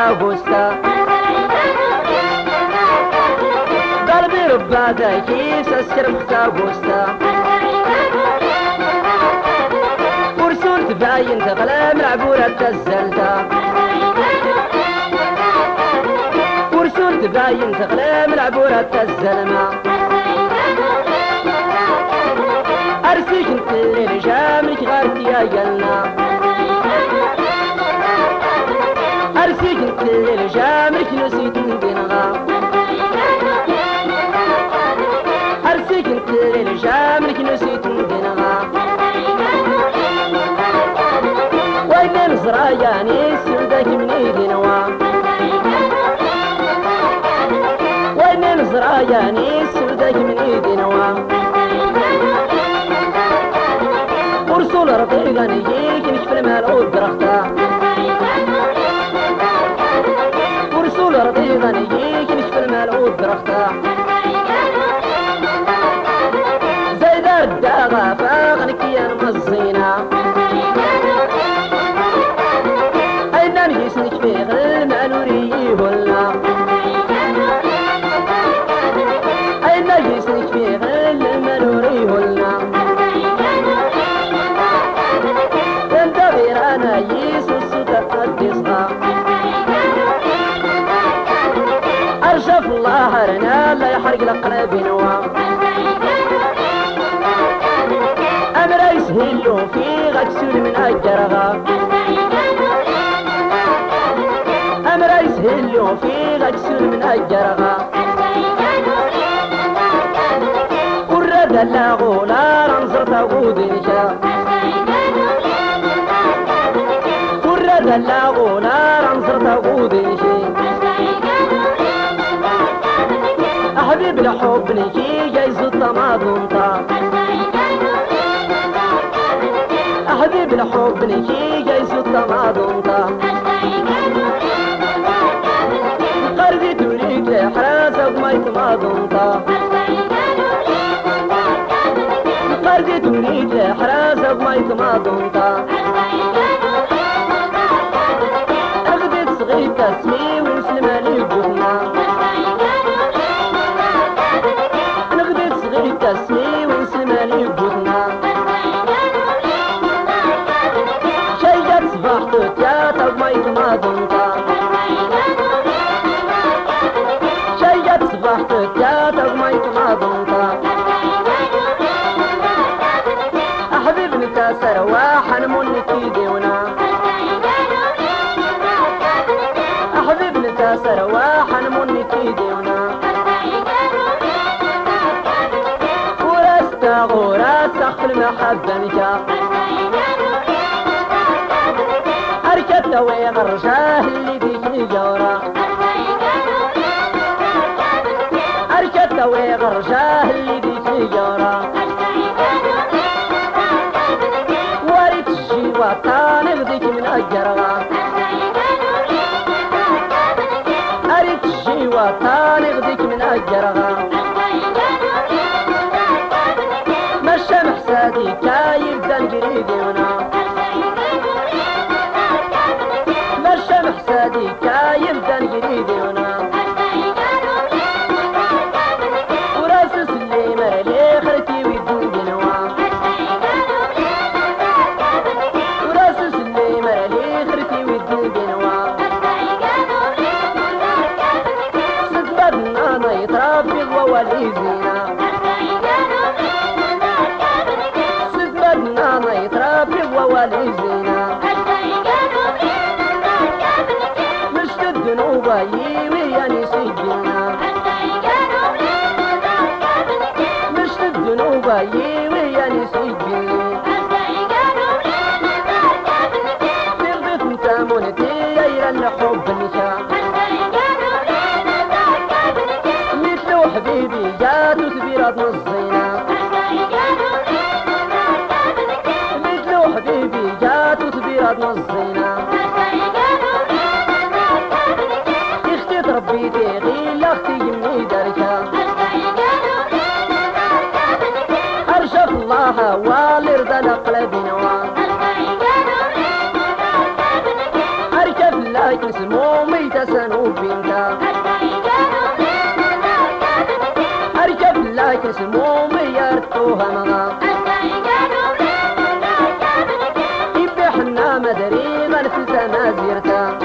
أغسطا قلبي ربادا كيف سسكر مختار أغسطا ورسول تباين تقلم العبورة تزلتا ورسول تباين تقلم العبورة تزلما أرسيك انت الليل جاملك غارتي يا جلنا أرسيك انت الليل جاملك نسيت ندينغا أرسيك انت الليل جاملك نسيت ندينغا وين نزراياني سودك من ايدينوا وين نزراياني سودك من ايدينوا ورسول ربي غنيك نشف المال ودرختا ورسول ربي غنيك نشف المال ودرختا زيد الداغا فاغنك يا مزينا أين نجيس نشفيغ المالوري هلا أين نجيس نشفيغ المالوري هلا أنا يسوس تقدسها أرشف الله هرنا لا يحرق القلب نوا أمر يسهلو في غكسول من أجرها أمر يسهلو في غكسول من أجرها ورد اللاغولا رنزر تغودنشا دلاغونا رنصر تغودنشي أحبيب الحب نشي جايز الطماطنطا أحبيب الحب نشي جايز الطماطنطا قربي توليك لحراسك ما يتماطنطا قربي توليك لحراسك ما يتماطنطا تسمي ونسلم عليه بوحنا نغدي صغير تسمي ونسلم عليه بوحنا شي جات صباحتو تياتا وما يتماضنطا شي جات صباحتو تياتا وما يتماضنطا أحبيبني تاسر واحا نموني كيديونا أحبيبني تاسر واحا نموني كيديونا وراستا غوراستا في المحبة نجا أركبت وين الرجاه اللي بيك نجورا أركبت وين الرجاه اللي بيك نجورا وريت الجيوة نغديك من أجرها أريد الجيوة نغديك من أجرها مشى محسادي كايبدا القريديونا مشى محسادي كايبدا القريديونا وراسس اللي مرلي خلتي ويدندنوا وراسس اللي مرلي خلتي ويدندنوا صدبنا ما يتربي وواليزينا صدبنا ما يتربي وواليزينا مشت الذنوب وياني سجلنا مشت الذنوب وياني سجلنا تغدت انت منتي غير الحب نشا مثلو حبيبي جات وتبيرات نصينا مثلو حبيبي جات وتبيرات نصينا اختي تربيتي غير اختي يمني دركا ارشف الله والرضا لقلبي نوا اركب لك اسمه ميت سنوب بنتا أركب لك سموم يرتوها مغا يبحنا مدري غنفلت مازيرتا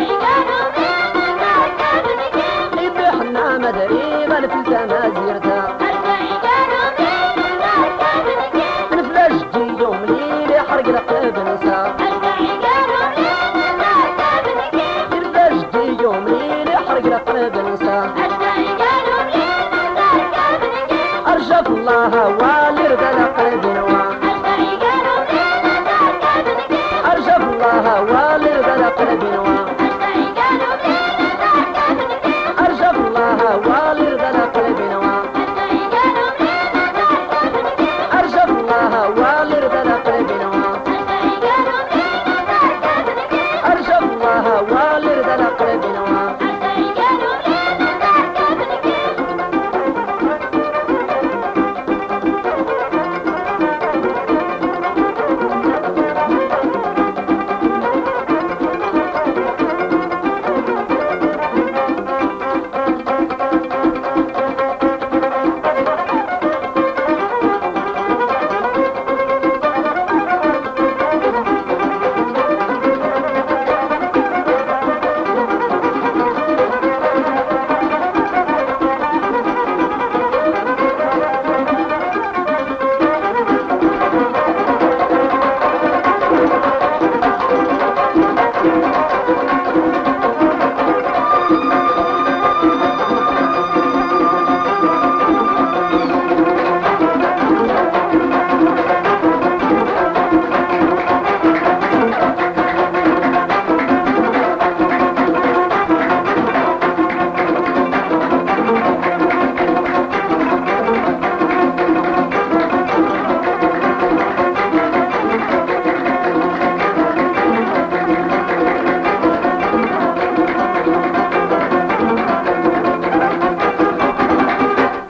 يبحنا مدري غنفلت مازيرتا نفلاش جي يوم ليلي حرق القلب نسا نفلاش جي يوم ليلي حرق القلب نسا أرجف الله والرضا